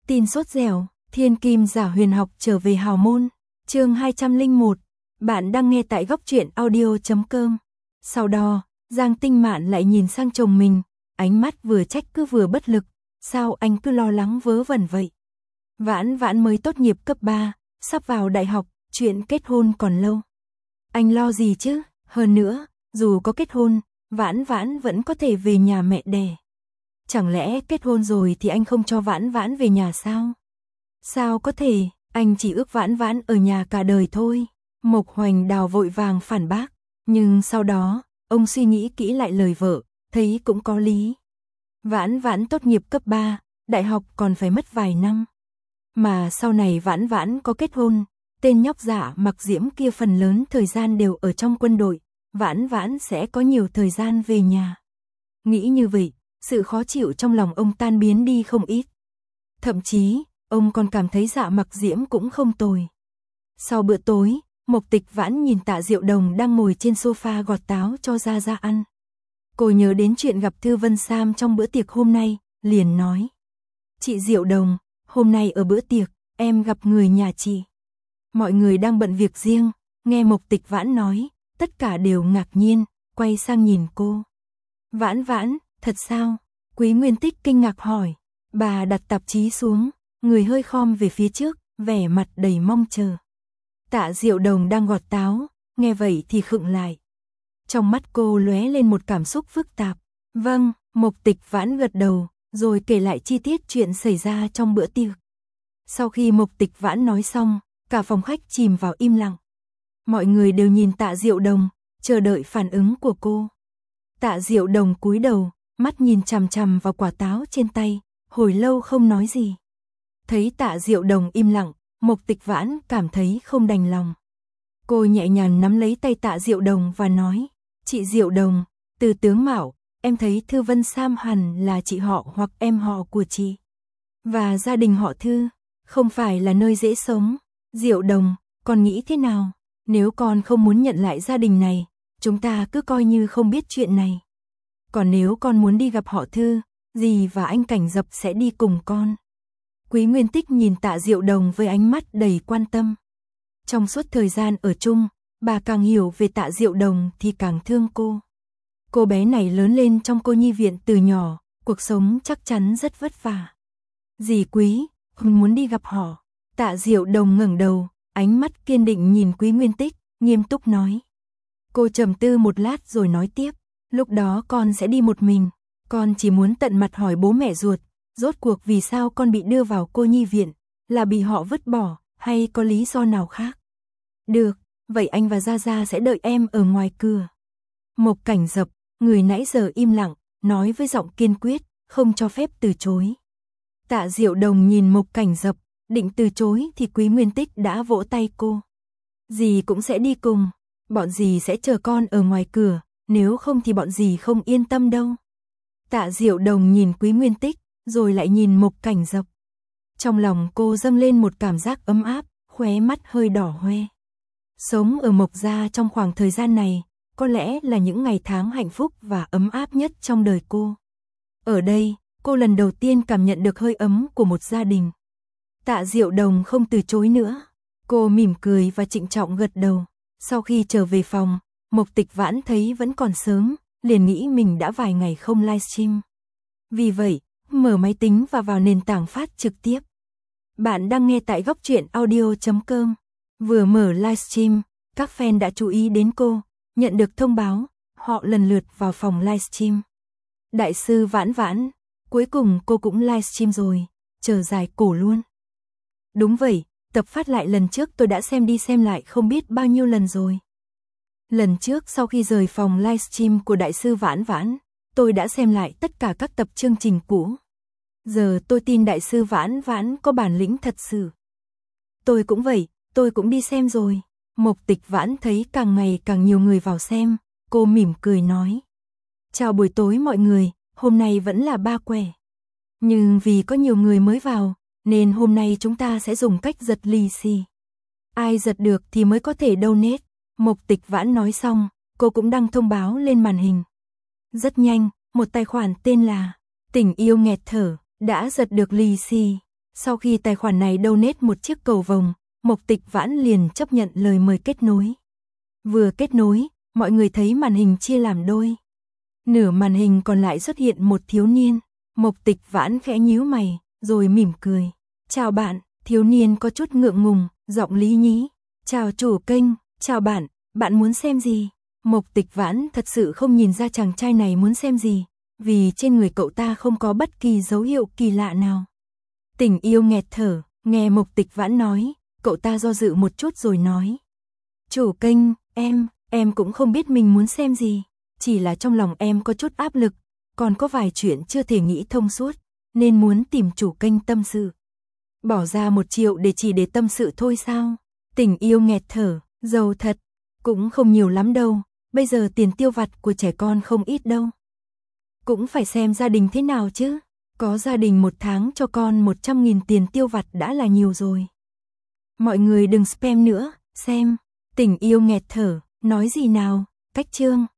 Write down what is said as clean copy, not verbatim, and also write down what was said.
Tin sốt dẻo, thiên kim giả huyền học trở về hào môn. Chương 201. Bạn đang nghe tại góc truyện audio.com. Sau đó, Giang Tinh Mạn lại nhìn sang chồng mình, ánh mắt vừa trách cứ vừa bất lực. Sao anh cứ lo lắng vớ vẩn vậy? Vãn Vãn mới tốt nghiệp cấp 3, sắp vào đại học, chuyện kết hôn còn lâu. Anh lo gì chứ? Hơn nữa, dù có kết hôn, Vãn Vãn vẫn có thể về nhà mẹ đẻ. Chẳng lẽ kết hôn rồi thì anh không cho Vãn Vãn về nhà sao? Sao có thể, anh chỉ ước Vãn Vãn ở nhà cả đời thôi. Mộc Hoành Đào vội vàng phản bác, nhưng sau đó, ông suy nghĩ kỹ lại lời vợ, thấy cũng có lý. Vãn Vãn tốt nghiệp cấp 3, đại học còn phải mất vài năm. Mà sau này Vãn Vãn có kết hôn, tên nhóc Dạ Mặc Diễm kia phần lớn thời gian đều ở trong quân đội, Vãn Vãn sẽ có nhiều thời gian về nhà. Nghĩ như vậy, sự khó chịu trong lòng ông tan biến đi không ít. Thậm chí, ông còn cảm thấy Dạ Mặc Diễm cũng không tồi. Sau bữa tối, Mộc Tịch Vãn nhìn Tạ Diệu Đồng đang ngồi trên sofa gọt táo cho Gia Gia ăn. Cô nhớ đến chuyện gặp Thư Vân Sam trong bữa tiệc hôm nay, liền nói. Chị Diệu Đồng, hôm nay ở bữa tiệc, em gặp người nhà chị. Mọi người đang bận việc riêng, nghe Mộc Tịch Vãn nói, tất cả đều ngạc nhiên, quay sang nhìn cô. Vãn Vãn, thật sao? Quý Nguyên Tích kinh ngạc hỏi. Bà đặt tạp chí xuống, người hơi khom về phía trước, vẻ mặt đầy mong chờ. Tạ Diệu Đồng đang gọt táo, nghe vậy thì khựng lại. Trong mắt cô lóe lên một cảm xúc phức tạp. Vâng, Mộc Tịch Vãn gật đầu, rồi kể lại chi tiết chuyện xảy ra trong bữa tiệc. Sau khi Mộc Tịch Vãn nói xong, cả phòng khách chìm vào im lặng. Mọi người đều nhìn Tạ Diệu Đồng, chờ đợi phản ứng của cô. Tạ Diệu Đồng cúi đầu, mắt nhìn chằm chằm vào quả táo trên tay, hồi lâu không nói gì. Thấy Tạ Diệu Đồng im lặng, Mộc Tịch Vãn cảm thấy không đành lòng. Cô nhẹ nhàng nắm lấy tay Tạ Diệu Đồng và nói, chị Diệu Đồng, từ tướng mạo, em thấy Thư Vân Sam hẳn là chị họ hoặc em họ của chị. Và gia đình họ Thư, không phải là nơi dễ sống. Diệu Đồng, con nghĩ thế nào? Nếu con không muốn nhận lại gia đình này, chúng ta cứ coi như không biết chuyện này. Còn nếu con muốn đi gặp họ Thư, dì và anh Cảnh Dập sẽ đi cùng con. Quý Nguyên Tích nhìn Tạ Diệu Đồng với ánh mắt đầy quan tâm. Trong suốt thời gian ở chung, bà càng hiểu về Tạ Diệu Đồng thì càng thương cô. Cô bé này lớn lên trong cô nhi viện từ nhỏ, cuộc sống chắc chắn rất vất vả. Dì Quý, con muốn đi gặp họ. Tạ Diệu Đồng ngẩng đầu, ánh mắt kiên định nhìn Quý Nguyên Tích, nghiêm túc nói. Cô trầm tư một lát rồi nói tiếp, lúc đó con sẽ đi một mình. Con chỉ muốn tận mặt hỏi bố mẹ ruột, rốt cuộc vì sao con bị đưa vào cô nhi viện, là bị họ vứt bỏ, hay có lý do nào khác? Được, vậy anh và Gia Gia sẽ đợi em ở ngoài cửa. Mộc Cảnh Dập, người nãy giờ im lặng, nói với giọng kiên quyết, không cho phép từ chối. Tạ Diệu Đồng nhìn Mộc Cảnh Dập, định từ chối thì Quý Nguyên Tích đã vỗ tay cô. Dì cũng sẽ đi cùng, bọn dì sẽ chờ con ở ngoài cửa, nếu không thì bọn dì không yên tâm đâu. Tạ Diệu Đồng nhìn Quý Nguyên Tích, rồi lại nhìn Mộc Cảnh Dập. Trong lòng cô dâng lên một cảm giác ấm áp, khóe mắt hơi đỏ hoe. Sống ở Mộc gia trong khoảng thời gian này, có lẽ là những ngày tháng hạnh phúc và ấm áp nhất trong đời cô. Ở đây, cô lần đầu tiên cảm nhận được hơi ấm của một gia đình. Tạ Diệu Đồng không từ chối nữa. Cô mỉm cười và trịnh trọng gật đầu. Sau khi trở về phòng, Mộc Tịch Vãn thấy vẫn còn sớm, liền nghĩ mình đã vài ngày không livestream. Vì vậy, mở máy tính và vào nền tảng phát trực tiếp. Bạn đang nghe tại góc truyện audio.com. Vừa mở livestream, các fan đã chú ý đến cô, nhận được thông báo, họ lần lượt vào phòng livestream. Đại sư Vãn Vãn, cuối cùng cô cũng livestream rồi, chờ dài cổ luôn. Đúng vậy, tập phát lại lần trước tôi đã xem đi xem lại không biết bao nhiêu lần rồi. Lần trước sau khi rời phòng livestream của Đại sư Vãn Vãn, tôi đã xem lại tất cả các tập chương trình cũ. Giờ tôi tin Đại sư Vãn Vãn có bản lĩnh thật sự. Tôi cũng vậy, tôi cũng đi xem rồi. Mộc Tịch Vãn thấy càng ngày càng nhiều người vào xem, cô mỉm cười nói. Chào buổi tối mọi người, hôm nay vẫn là ba quẻ. Nhưng vì có nhiều người mới vào, nên hôm nay chúng ta sẽ dùng cách giật lì xì. Ai giật được thì mới có thể donate. Mộc Tịch Vãn nói xong, cô cũng đăng thông báo lên màn hình. Rất nhanh, một tài khoản tên là Tình Yêu Nghẹt Thở đã giật được lì xì. Sau khi tài khoản này donate một chiếc cầu vồng, Mộc Tịch Vãn liền chấp nhận lời mời kết nối. Vừa kết nối, mọi người thấy màn hình chia làm đôi. Nửa màn hình còn lại xuất hiện một thiếu niên. Mộc Tịch Vãn khẽ nhíu mày, rồi mỉm cười. Chào bạn, thiếu niên có chút ngượng ngùng, giọng lý nhí. Chào chủ kênh, chào bạn, bạn muốn xem gì? Mộc Tịch Vãn thật sự không nhìn ra chàng trai này muốn xem gì, vì trên người cậu ta không có bất kỳ dấu hiệu kỳ lạ nào. Tình Yêu nghẹt thở, nghe Mộc Tịch Vãn nói, cậu ta do dự một chút rồi nói. Chủ kênh, em cũng không biết mình muốn xem gì, chỉ là trong lòng em có chút áp lực, còn có vài chuyện chưa thể nghĩ thông suốt, nên muốn tìm chủ kênh tâm sự. Bỏ ra 1 triệu để tâm sự thôi sao? Tình Yêu nghẹt thở, giàu thật, cũng không nhiều lắm đâu, bây giờ tiền tiêu vặt của trẻ con không ít đâu. Cũng phải xem gia đình thế nào chứ, có gia đình 1 tháng cho con 100.000 tiền tiêu vặt đã là nhiều rồi. Mọi người đừng spam nữa, xem, Tình Yêu nghẹt thở, nói gì nào, cách chương.